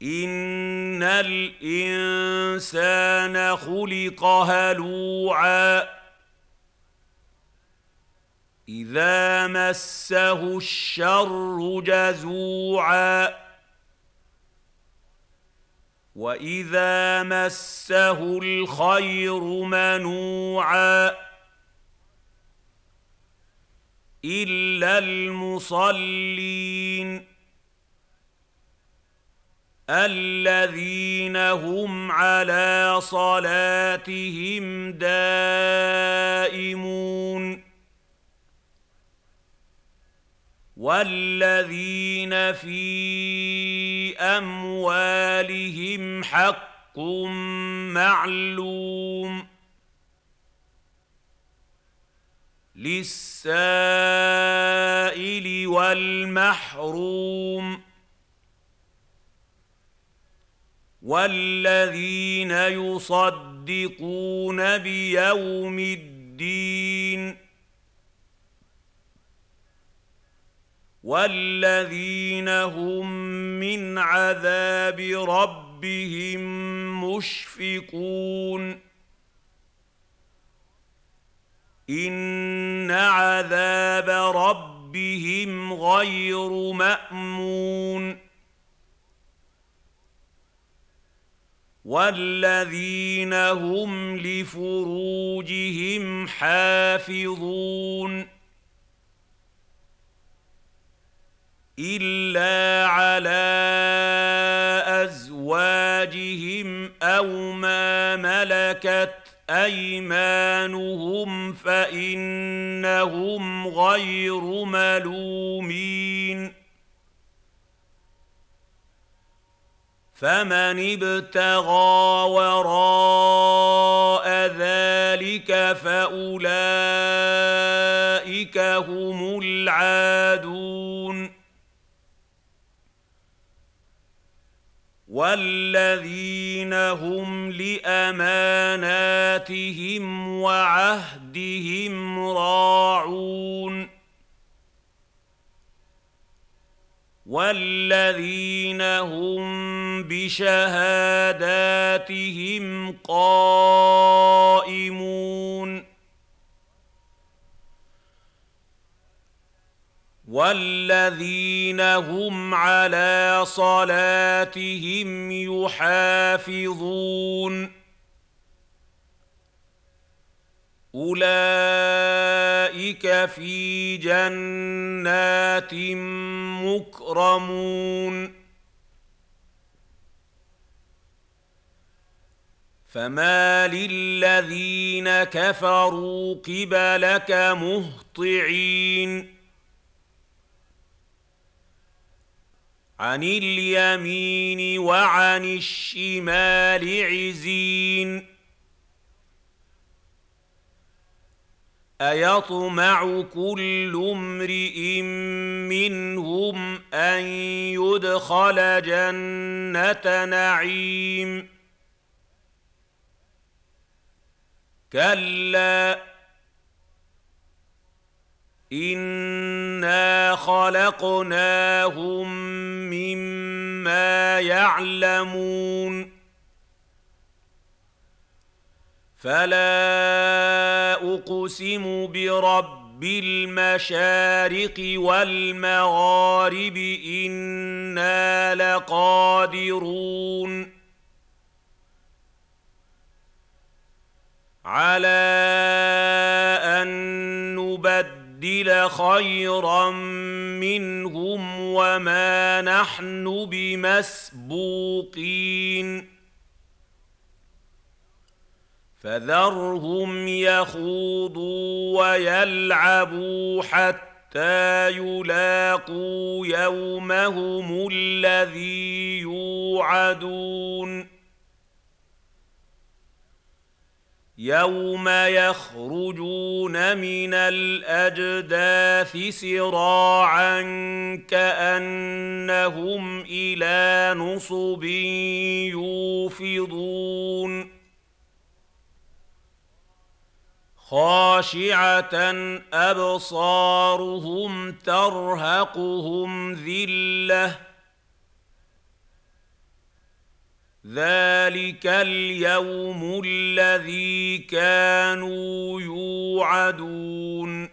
إِنَّ الْإِنسَانَ خُلِقَ هَلُوعًا إِذَا مَسَّهُ الشَّرُّ جَزُوعًا وَإِذَا مَسَّهُ الْخَيْرُ مَنُوعًا إِلَّا الْمُصَلِّينَ الَّذِينَ هُمْ عَلَىٰ صَلَاتِهِمْ دَائِمُونَ وَالَّذِينَ فِي أَمْوَالِهِمْ حَقٌّ مَّعْلُومٌ لِّلسَّائِلِ وَالْمَحْرُومِ وَالَّذِينَ يُصَدِّقُونَ بِيَوْمِ الدِّينِ وَالَّذِينَ هُم مِّنْ عَذَابِ رَبِّهِم مُّشْفِقُونَ إِنَّ عَذَابَ رَبِّهِمْ غَيْرُ مَأْمُونٍ وَالَّذِينَ هُمْ لِفُرُوجِهِمْ حَافِظُونَ إِلَّا عَلَىٰ أَزْوَاجِهِمْ أَوْ مَا مَلَكَتْ أَيْمَانُهُمْ فَإِنَّهُمْ غَيْرُ مَلُومِينَ فَمَنِ ابْتَغَىٰ وَرَاءَ ذَٰلِكَ فَأُولَٰئِكَ هُمُ الْعَادُونَ وَالَّذِينَ هُمْ لِأَمَانَاتِهِمْ وَعَهْدِهِمْ رَاعُونَ وَالَّذِينَ هُم بِشَهَادَاتِهِمْ قَائِمُونَ وَالَّذِينَ هُمْ عَلَىٰ صَلَاتِهِمْ يُحَافِظُونَ أُولَٰئِكَ فِي جَنَّاتٍ مُّكْرَمُونَ فَمَالِ الَّذِينَ كَفَرُوا قِبَلَكَ مُهْطِعِينَ عَنِ الْيَمِينِ وَعَنِ الشِّمَالِ عِزِينَ أَيَطْمَعُ كُلُّ امْرِئٍ مِّنْهُمْ أَن يُدْخَلَ جَنَّةَ نَعِيمٍ كَلَّا إِنَّا خَلَقْنَاهُم مِّمَّا يَعْلَمُونَ فَلَا أُقْسِمُ بِرَبِّ الْمَشَارِقِ وَالْمَغَارِبِ إِنَّا لَقَادِرُونَ عَلَىٰ أَن نُّبَدِّلَ خَيْرًا مِّنْهُمْ وَمَا نَحْنُ بِمَسْبُوقِينَ فَذَرْهُمْ يَخُوضُوا وَيَلْعَبُوا حَتَّىٰ يُلَاقُوا يَوْمَهُمُ الَّذِي يُوعَدُونَ يَوْمَ يَخْرُجُونَ مِنَ الْأَجْدَاثِ سِرَاعًا كَأَنَّهُمْ إِلَىٰ نُصُبٍ يُوفِضُونَ خَاشِعَةً أَبْصَارُهُمْ تَرْهَقُهُمْ ذِلَّةٌ ذلك اليوم الذي كانوا يوعدون